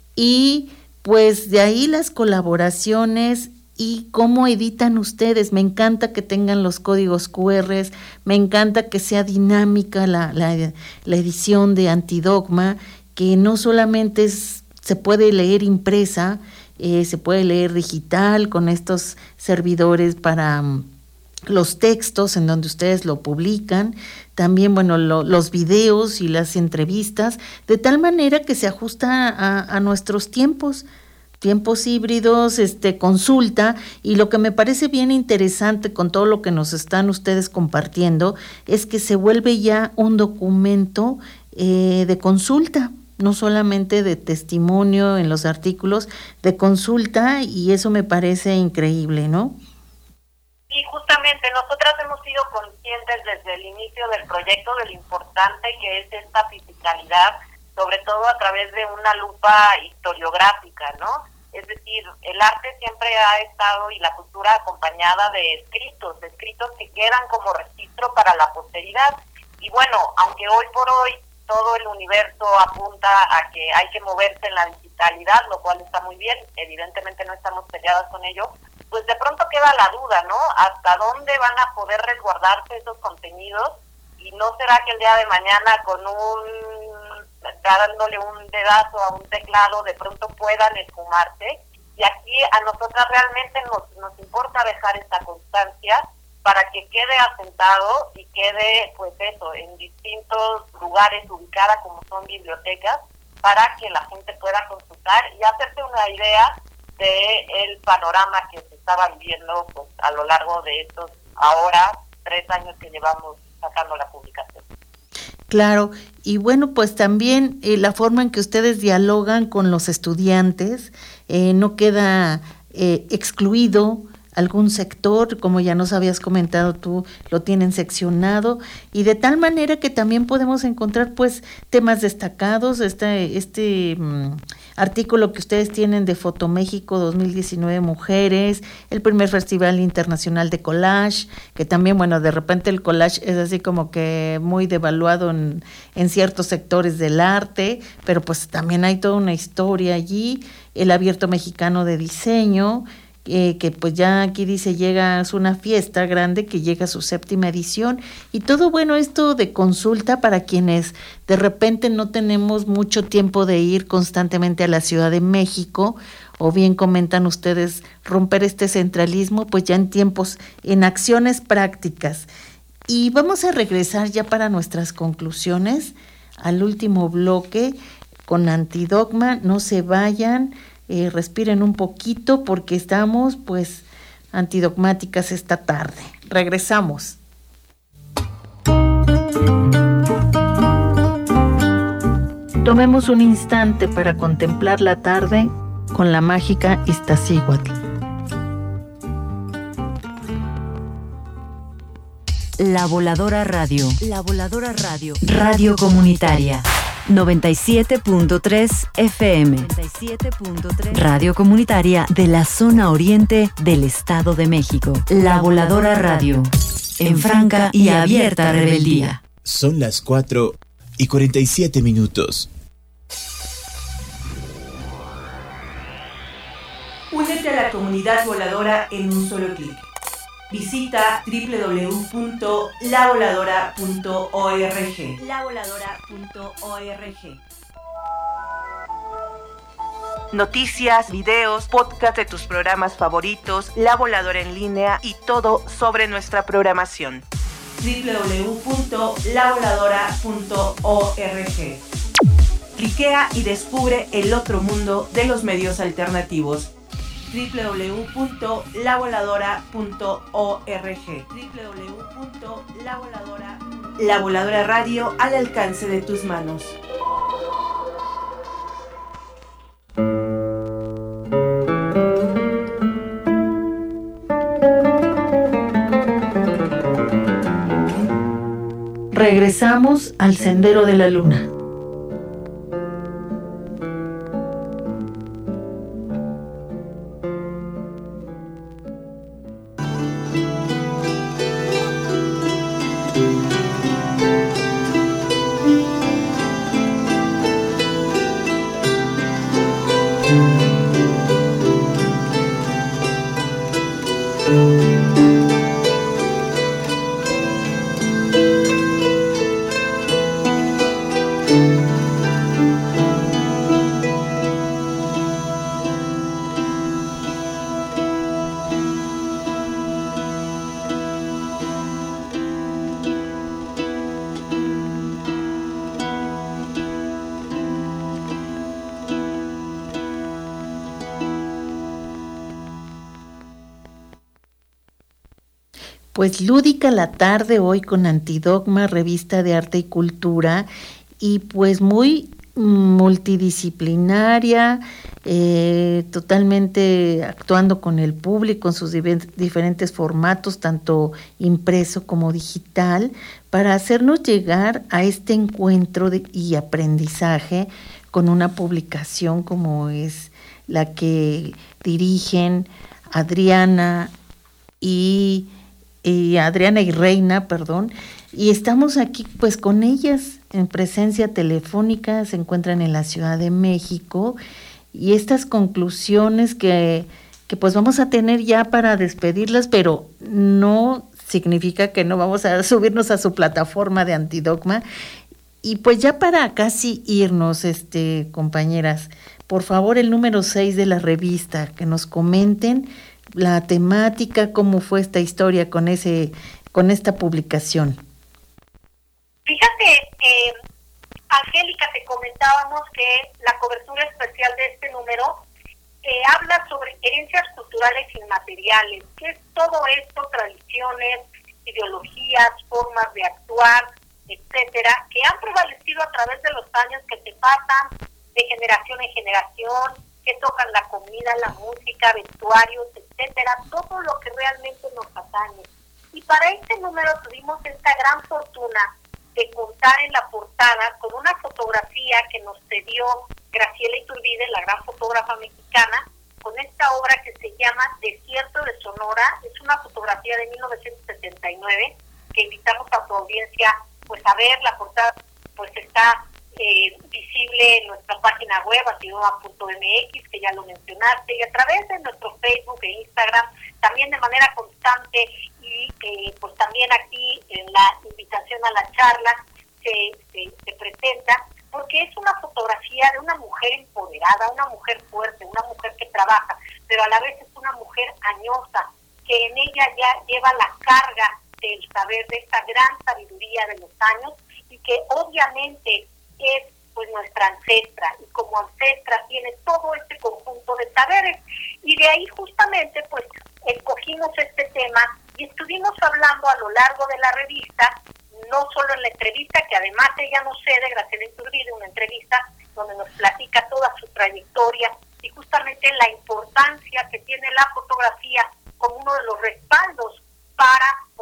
y pues de ahí las colaboraciones. ¿Y cómo editan ustedes? Me encanta que tengan los códigos cu erres, me encanta que sea dinámica la, la, la edición de Antidogma, que no solamente es, se puede leer impresa, eh, se puede leer digital con estos servidores para um, los textos en donde ustedes lo publican, también, bueno, lo, los videos y las entrevistas, de tal manera que se ajusta a, a nuestros tiempos. Tiempos híbridos, este, consulta, y lo que me parece bien interesante con todo lo que nos están ustedes compartiendo es que se vuelve ya un documento eh, de consulta, no solamente de testimonio en los artículos, de consulta, y eso me parece increíble, ¿no? Y justamente nosotras hemos sido conscientes desde el inicio del proyecto de lo importante que es esta fisicalidad, sobre todo a través de una lupa historiográfica, ¿no? Es decir, el arte siempre ha estado y la cultura acompañada de escritos, de escritos que quedan como registro para la posteridad. Y bueno, aunque hoy por hoy todo el universo apunta a que hay que moverse en la digitalidad, lo cual está muy bien, evidentemente no estamos peleadas con ello, pues de pronto queda la duda, ¿no? ¿Hasta dónde van a poder resguardarse esos contenidos? Y no será que el día de mañana con un... dándole un dedazo a un teclado, de pronto puedan esfumarse. Y aquí a nosotras realmente nos, nos importa dejar esta constancia para que quede asentado y quede, pues eso, en distintos lugares ubicada como son bibliotecas, para que la gente pueda consultar y hacerse una idea del panorama que se estaba viviendo pues, a lo largo de estos ahora tres años que llevamos sacando la publicación. Claro, y bueno, pues también eh, la forma en que ustedes dialogan con los estudiantes, eh, no queda eh, excluido algún sector, como ya nos habías comentado tú, lo tienen seccionado, y de tal manera que también podemos encontrar pues temas destacados, este, este um, artículo que ustedes tienen de Fotoméxico dos mil diecinueve Mujeres, el primer Festival Internacional de Collage, que también, bueno, de repente el collage es así como que muy devaluado en, en ciertos sectores del arte, pero pues también hay toda una historia allí, el Abierto Mexicano de Diseño, Eh, que pues ya aquí dice llega, es una fiesta grande que llega a su séptima edición, y todo bueno esto de consulta para quienes de repente no tenemos mucho tiempo de ir constantemente a la Ciudad de México, o bien comentan ustedes romper este centralismo, pues ya en tiempos, en acciones prácticas. Y vamos a regresar ya para nuestras conclusiones al último bloque con Antidogma. No se vayan. Eh, respiren un poquito porque estamos pues antidogmáticas esta tarde. Regresamos. Tomemos un instante para contemplar la tarde con la mágica Iztaccíhuatl. La Voladora Radio. La Voladora Radio. Radio comunitaria. noventa y siete punto tres F M. noventa y siete punto tres. Radio comunitaria de la zona oriente del Estado de México. La Voladora Radio. En franca y abierta rebeldía. Son las cuatro y cuarenta y siete minutos. Únete a la comunidad voladora en un solo clic. Visita doble u doble u doble u punto la voladora punto org. la voladora punto org. Noticias, videos, podcast de tus programas favoritos, La Voladora en línea y todo sobre nuestra programación. doble u doble u doble u punto la voladora punto org. Cliquea y descubre el otro mundo de los medios alternativos. doble u doble u doble u punto la voladora punto org. doble u doble u doble u punto la voladora punto org. La Voladora Radio al alcance de tus manos. Regresamos al Sendero de la Luna. Pues lúdica la tarde hoy con Antidogma, revista de arte y cultura, y pues muy multidisciplinaria, eh, totalmente actuando con el público en sus diver- diferentes formatos, tanto impreso como digital, para hacernos llegar a este encuentro de, y aprendizaje con una publicación como es la que dirigen Adriana y... y Adriana y Reina, perdón, y estamos aquí pues con ellas en presencia telefónica, se encuentran en la Ciudad de México, y estas conclusiones que, que pues vamos a tener ya para despedirlas, pero no significa que no vamos a subirnos a su plataforma de Antidogma. Y pues ya para casi irnos, este compañeras, por favor el número seis de la revista, que nos comenten la temática, cómo fue esta historia con ese, con esta publicación. Fíjate, eh, Angélica, te comentábamos que la cobertura especial de este número eh, habla sobre herencias culturales inmateriales, que es todo esto, tradiciones, ideologías, formas de actuar, etcétera, que han prevalecido a través de los años, que se pasan de generación en generación, que tocan la comida, la música, vestuarios, etcétera, todo lo que realmente nos atañe. Y para este número tuvimos esta gran fortuna de contar en la portada con una fotografía que nos cedió Graciela Iturbide, la gran fotógrafa mexicana, con esta obra que se llama Desierto de Sonora. Es una fotografía de mil novecientos setenta y nueve que invitamos a tu audiencia pues a ver. La portada pues está Eh, visible en nuestra página web antidogma punto m x, que ya lo mencionaste, y a través de nuestro Facebook e Instagram, también de manera constante, y eh, pues también aquí en la invitación a la charla se, se, se presenta, porque es una fotografía de una mujer empoderada, una mujer fuerte, una mujer que trabaja, pero a la vez es una mujer añosa, que en ella ya lleva la carga del saber, de esta gran sabiduría de los años, y que obviamente es pues nuestra ancestra, y como ancestra tiene todo este conjunto de saberes, y de ahí justamente pues escogimos este tema y estuvimos hablando a lo largo de la revista, no solo en la entrevista, que además ella nos cede, Graciela Iturbide, una entrevista donde nos platica toda su trayectoria y justamente la importancia que tiene la fotografía como uno de los respaldos para poder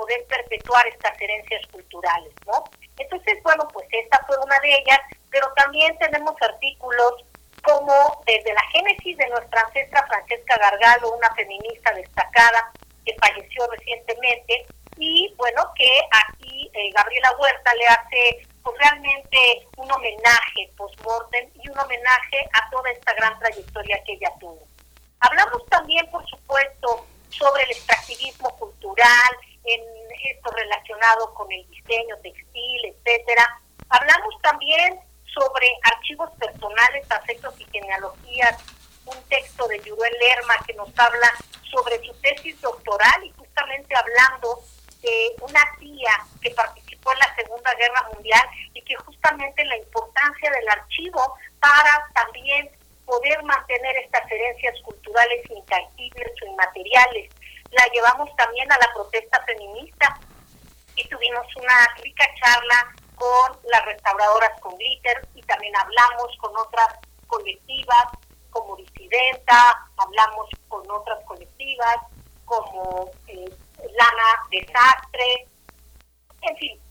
poder perpetuar estas herencias culturales, ¿no? Entonces, bueno, pues esta fue una de ellas, pero también tenemos artículos como desde la génesis de nuestra ancestra Francesca Gargalo, una feminista destacada que falleció recientemente, y bueno, que aquí eh, Gabriela Huerta le hace pues realmente un homenaje post-mortem y un homenaje a toda esta gran trayectoria que ella tuvo. Hablamos también, por supuesto, sobre el extractivismo cultural, en esto relacionado con el diseño textil, etcétera. Hablamos también sobre archivos personales, afectos y genealogías, un texto de Yuruel Lerma que nos habla sobre su tesis doctoral y justamente hablando de una tía que participó en la Segunda Guerra Mundial y que justamente la importancia del archivo para también poder mantener estas herencias culturales intangibles o inmateriales. La llevamos también a la protesta feminista y tuvimos una rica charla con las restauradoras con glitter y también hablamos con otras colectivas como Disidenta, hablamos con otras colectivas como eh, Lana Desastre, en fin.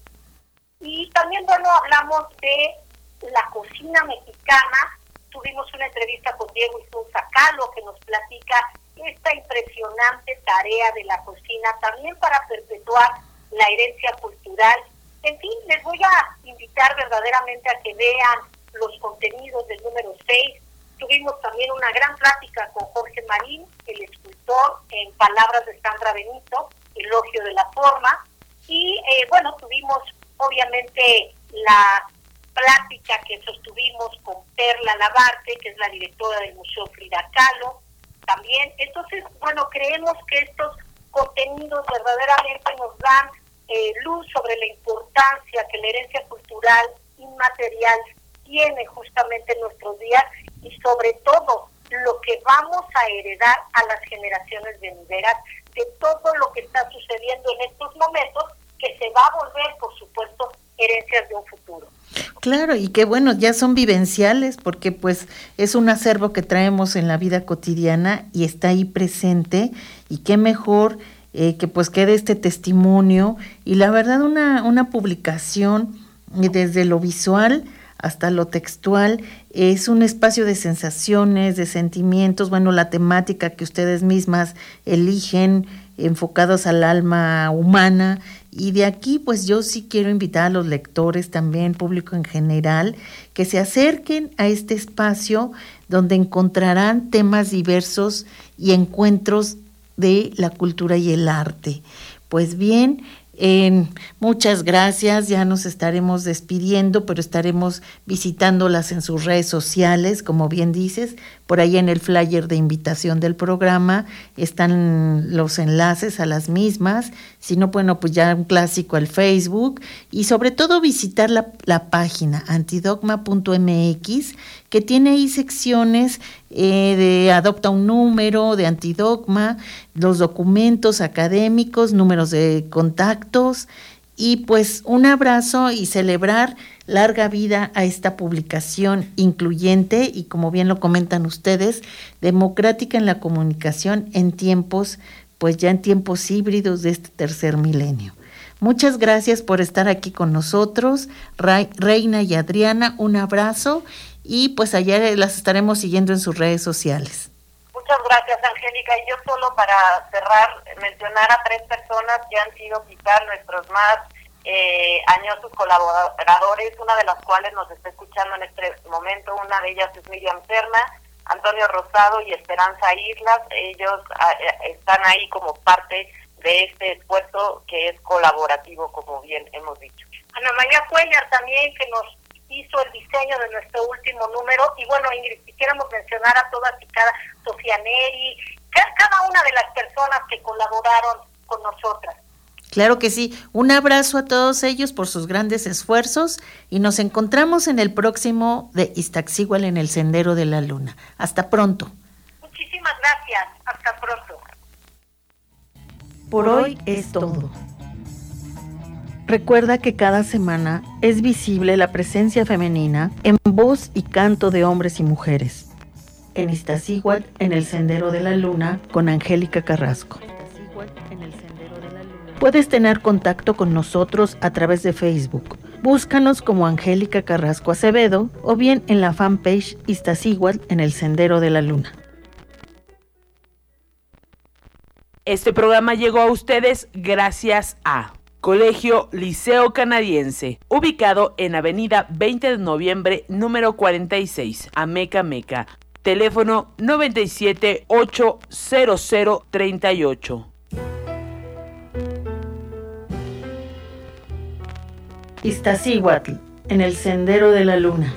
Y también, bueno, hablamos de la cocina mexicana. Tuvimos una entrevista con Diego Isunza Calo que nos platica esta impresionante tarea de la cocina también para perpetuar la herencia cultural. En fin, les voy a invitar verdaderamente a que vean los contenidos del número seis. Tuvimos también una gran plática con Jorge Marín, el escultor, en palabras de Sandra Benito, Elogio de la Forma. Y eh, bueno, tuvimos obviamente la plática que sostuvimos con Perla Labarte, que es la directora del Museo Frida Kahlo, también. Entonces, bueno, creemos que estos contenidos verdaderamente nos dan eh, luz sobre la importancia que la herencia cultural inmaterial tiene justamente en nuestros días y sobre todo lo que vamos a heredar a las generaciones venideras de todo lo que está sucediendo en estos momentos, que se va a volver, por supuesto, herencias de un futuro. Claro, y que bueno, ya son vivenciales porque pues es un acervo que traemos en la vida cotidiana y está ahí presente, y qué mejor eh, que pues quede este testimonio y la verdad una, una publicación desde lo visual hasta lo textual, es un espacio de sensaciones, de sentimientos, bueno, la temática que ustedes mismas eligen, enfocados al alma humana, y de aquí pues yo sí quiero invitar a los lectores también, público en general, que se acerquen a este espacio donde encontrarán temas diversos y encuentros de la cultura y el arte. Pues bien, Eh, muchas gracias, ya nos estaremos despidiendo, pero estaremos visitándolas en sus redes sociales, como bien dices, por ahí en el flyer de invitación del programa están los enlaces a las mismas, si no, bueno, pues ya un clásico al Facebook, y sobre todo visitar la, la página antidogma punto m x, que tiene ahí secciones eh, de adopta un número, de Antidogma, los documentos académicos, números de contactos, y pues un abrazo y celebrar larga vida a esta publicación incluyente y, como bien lo comentan ustedes, democrática en la comunicación en tiempos, pues ya en tiempos híbridos de este tercer milenio. Muchas gracias por estar aquí con nosotros, Reina y Adriana, un abrazo, y pues allá las estaremos siguiendo en sus redes sociales. Muchas gracias, Angélica. Y yo solo para cerrar, mencionar a tres personas que han sido quizás nuestros más eh, añosos colaboradores, una de las cuales nos está escuchando en este momento. Una de ellas es Miriam Serna, Antonio Rosado y Esperanza Islas. Ellos eh, están ahí como parte de este esfuerzo que es colaborativo, como bien hemos dicho. Ana María Cuellar también, que nos hizo el diseño de nuestro último número. Y bueno, Ingrid, quisiéramos mencionar a todas y cada, Sofía Neri, cada una de las personas que colaboraron con nosotras. Claro que sí, un abrazo a todos ellos por sus grandes esfuerzos, y nos encontramos en el próximo de Iztaccíhuatl en el Sendero de la Luna. Hasta pronto. Muchísimas gracias, hasta pronto. Por hoy es todo. Recuerda que cada semana es visible la presencia femenina en voz y canto de hombres y mujeres. En Iztaccíhuatl, en el Sendero de la Luna, con Angélica Carrasco. En el Sendero de la Luna. Puedes tener contacto con nosotros a través de Facebook. Búscanos como Angélica Carrasco Acevedo o bien en la fanpage Iztaccíhuatl en el Sendero de la Luna. Este programa llegó a ustedes gracias a Colegio Liceo Canadiense, ubicado en Avenida veinte de noviembre, número cuarenta y seis, Ameca Meca. Teléfono noventa y siete, ocho cero cero, treinta y ocho. Iztaccíhuatl, en el Sendero de la Luna,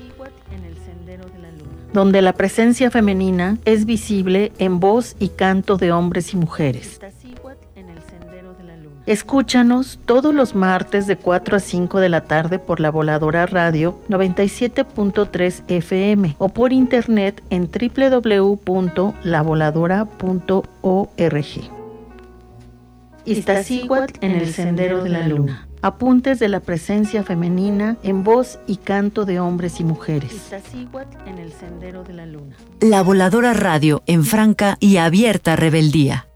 donde la presencia femenina es visible en voz y canto de hombres y mujeres. Escúchanos todos los martes de cuatro a cinco de la tarde por La Voladora Radio noventa y siete punto tres F M o por internet en doble u doble u doble u punto la voladora punto org. Iztaccíhuatl en el Sendero de la Luna. Apuntes de la presencia femenina en voz y canto de hombres y mujeres. Iztaccíhuatl en el Sendero de la Luna. La Voladora Radio en franca y abierta rebeldía.